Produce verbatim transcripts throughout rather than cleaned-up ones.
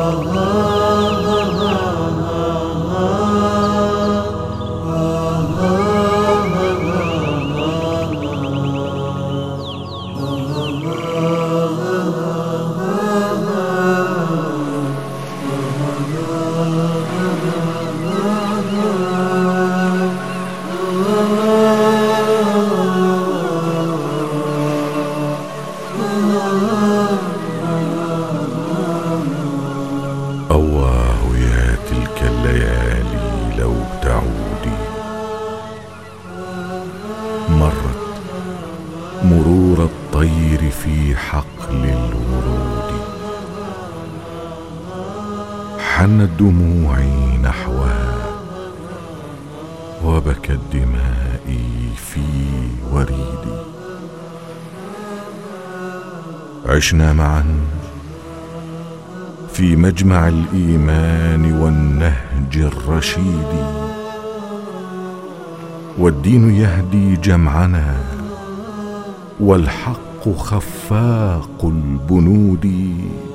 أواه يا تلك الليالي لو تعودي، مرت مرور الطير في حقل الورود، حنت دموعي نحوها وبكت دمائي في وريدي. عشنا معا في مجمع الإيمان والنهج الرشيد، والدين يهدي جمعنا والحق خفاق البنود.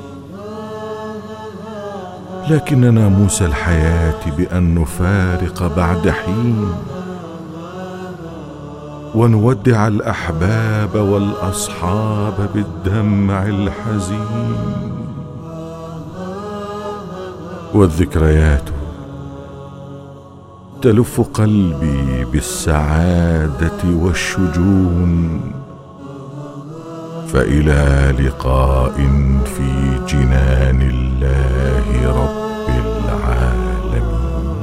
لكن ناموس الحياة بأن نفارق بعد حين، ونودع الأحباب والأصحاب بالدمع الحزين. والذكريات تلف قلبي بالسعادة والشجون، فإلى لقاء في جنان الله رب العالمين.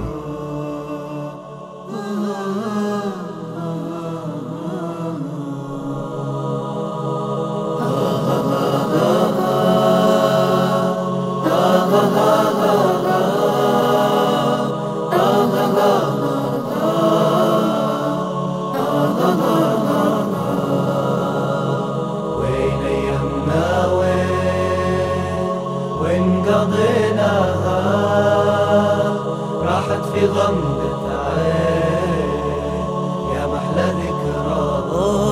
قضيناها راحت في غمضة عين، يا محلى ذكرى.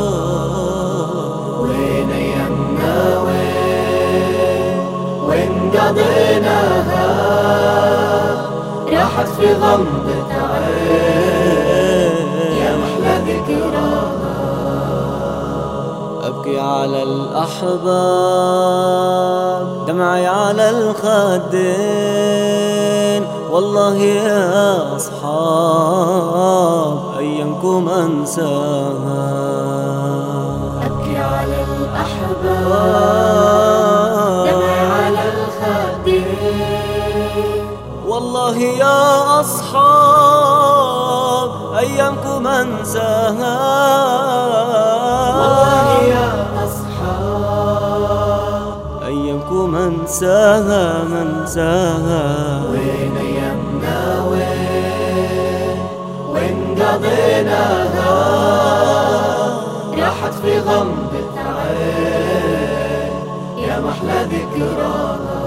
وين ايامنا وين وين قضيناها راحت في غمضة عين، يا محلى ذكرى. أبكي على الأحباب دمعي على الخدين، والله يا أصحاب أيامكم أنساها. أبكي على الأحباب دمعي على الخدين، والله يا أصحاب أيامكم أنساها. والله يا أصحاب أيامكم أنساها منساها. وين أيامنا وين وين قضيناها راحت في غمضة عين، يا محلى ذكراها.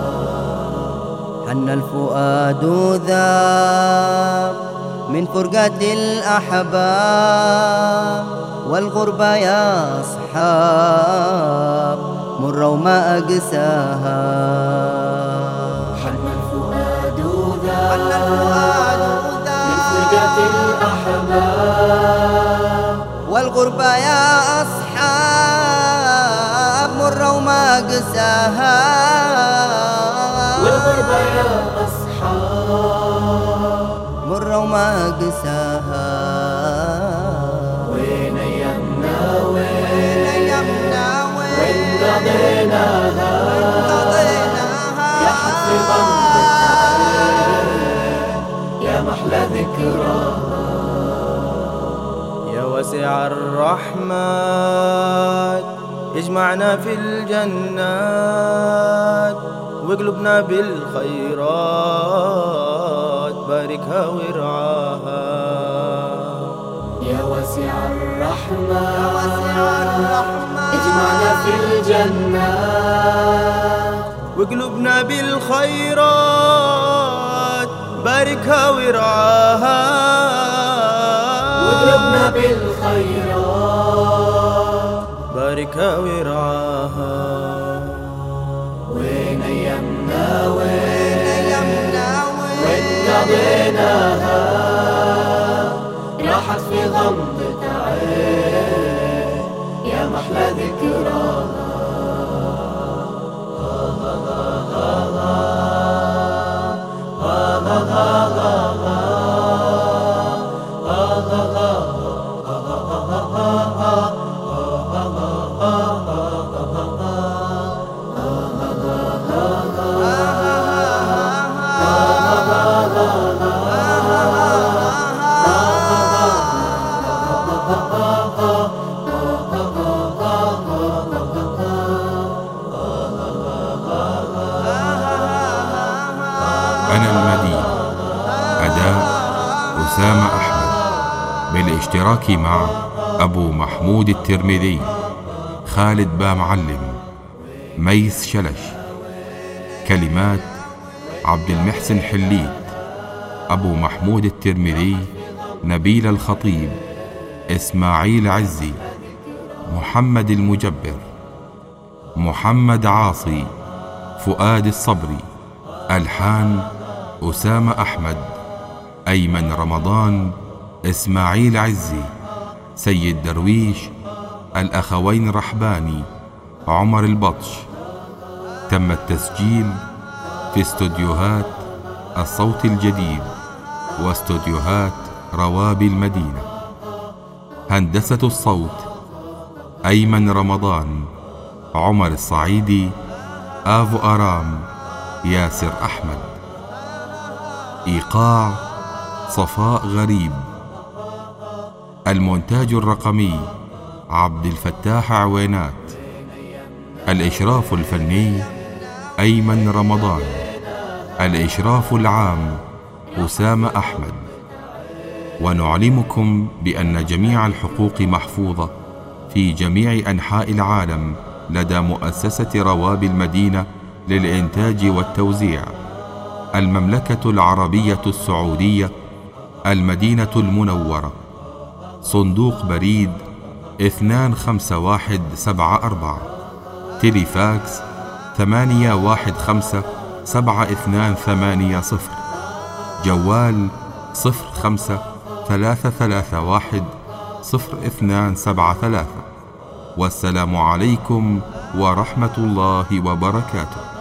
حن الفؤاد ذاب من فرقة الأحباب، والغربة يا أصحاب مرة وما أقساها. حن الفؤاد ذاب من فرقة الأحباب، والغربة يا أصحاب مرة وما أقساها. والغربة يا أصحاب مرة وما أقساها. وين أيامنا وين أيامنا وين قضيناها راحت في غمضة عين، يا محلى ذكراها. يا واسع الرحمات يجمعنا في الجنات، وقلوبنا بالخيرات باركها وارعاها. يا واسع الرحمات اجمعنا في الجنات، وقلوبنا بالخيرات باركها وارعاها. وقلوبنا بالخيرات باركها وارعاها. وين أيامنا وين بمنطقة يا محلى ذكراها. أنا المدينة، أداء أسامة أحمد، بالاشتراك مع أبو محمود الترمذي، خالد با معلم، ميس شلش. كلمات عبد المحسن حليت، أبو محمود الترمذي، نبيل الخطيب، إسماعيل عزي، محمد المجبر، محمد عاصي، فؤاد الصبري. ألحان أسامة أحمد، أيمن رمضان، إسماعيل عزي، سيد درويش، الأخوين رحباني، عمر البطش. تم التسجيل في استوديوهات الصوت الجديد واستوديوهات روابي المدينة. هندسة الصوت أيمن رمضان، عمر الصعيدي، آفو أرام، ياسر أحمد. إيقاع صفاء غريب. المونتاج الرقمي عبد الفتاح عوينات. الإشراف الفني أيمن رمضان. الإشراف العام أسامة أحمد. ونعلمكم بأن جميع الحقوق محفوظة في جميع أنحاء العالم لدى مؤسسة روابي المدينة للإنتاج والتوزيع، المملكة العربية السعودية، المدينة المنورة. صندوق بريد اثنان خمسة واحد سبعة أربعة. تليفاكس ثمانية واحد خمسة سبعة اثنان ثمانية صفر. جوال صفر خمسة ثلاثة ثلاثة واحد صفر اثنان سبعة ثلاثة. والسلام عليكم ورحمة الله وبركاته.